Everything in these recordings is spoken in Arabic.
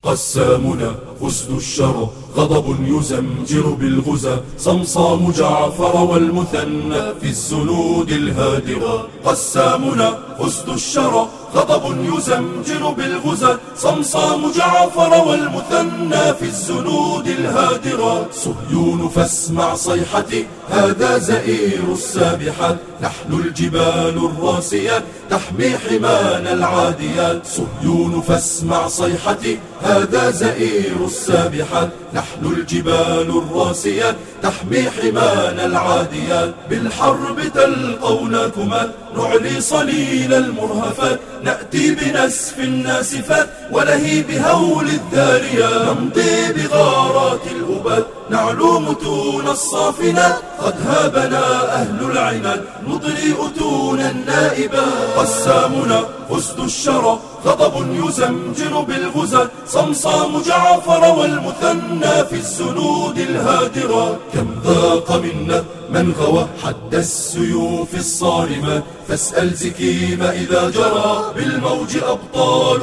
قسامنا أسد الشر غضب يزمجر بالغزى، صمصام جعفر والمثنى في الزنود الهادرة. قسامنا أسد الشر غضب يزمجر بالغزى، صمصام جعفر والمثنى في الزنود الهادرة. صهيون فاسمع صيحتي هذا زئير السابحات، نحن الجبال الراسيات تحمي حمانا العاديات. صهيون فاسمع صيحتي هذا زئير السابحات، نحن الجبال الراسيات تحمي حمانا العاديات. بالحرب تلقونكما نعلي صليل المرهفات، نأتي بنسف الناسفات ولهيب هول الذاريات. نمضي بغارات الأباد نعلو متون الصافنات، قد هابنا أهل العناد نضري أتون النائبات. قسامنا أسد الشر غضب يزمجر بالغزى، صمصام جعفر والمثنى في الزنود الهادرة. كم ذاق منا من غوى حد السيوف الصارمات، فاسأل زكيم إذا جرى بالموج أبطال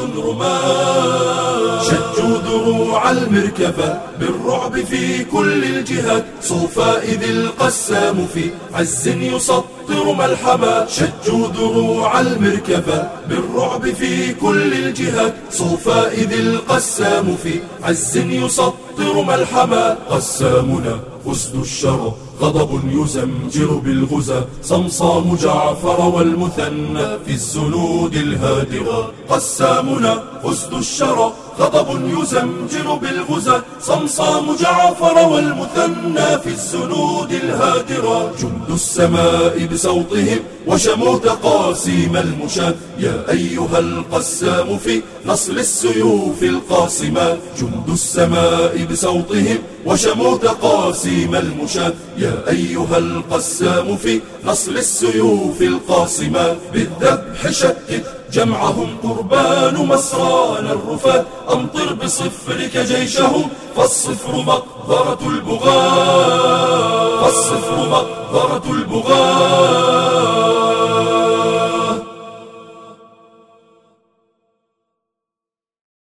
رمات. شجوا دروع المركبة بالرعب في كل الجهات، صوفا إذ القسام في عز يسطر ملحما. شجوا دروع المركبة بالرعب في كل الجهات، صوفا إذ القسام في عز يسطر ملحما. قسامنا أسد الشر غضب يزمجر بالغزى، صمصام جعفر والمثنى في الزنود الهادرة. قسامنا أسد الشر غضب يزمجر بالغزى، صمصام جعفر والمثنى في الزنود الهادرة. جند السماء بصوتهم وشموا تقاسيم المشاة، يا أيها القسام في نصل السيوف القاسمات. جند السماء بصوتهم وشموا تقاسيم المشاة، يا أيها القسام في نصل السيوف القاسمات. بالذبح شتت جمعهم قربان مسران الرفات، أمطر بصفرك جيشهم فالصفر مقبرة البغاة. فالصفر مقبرة البغاة.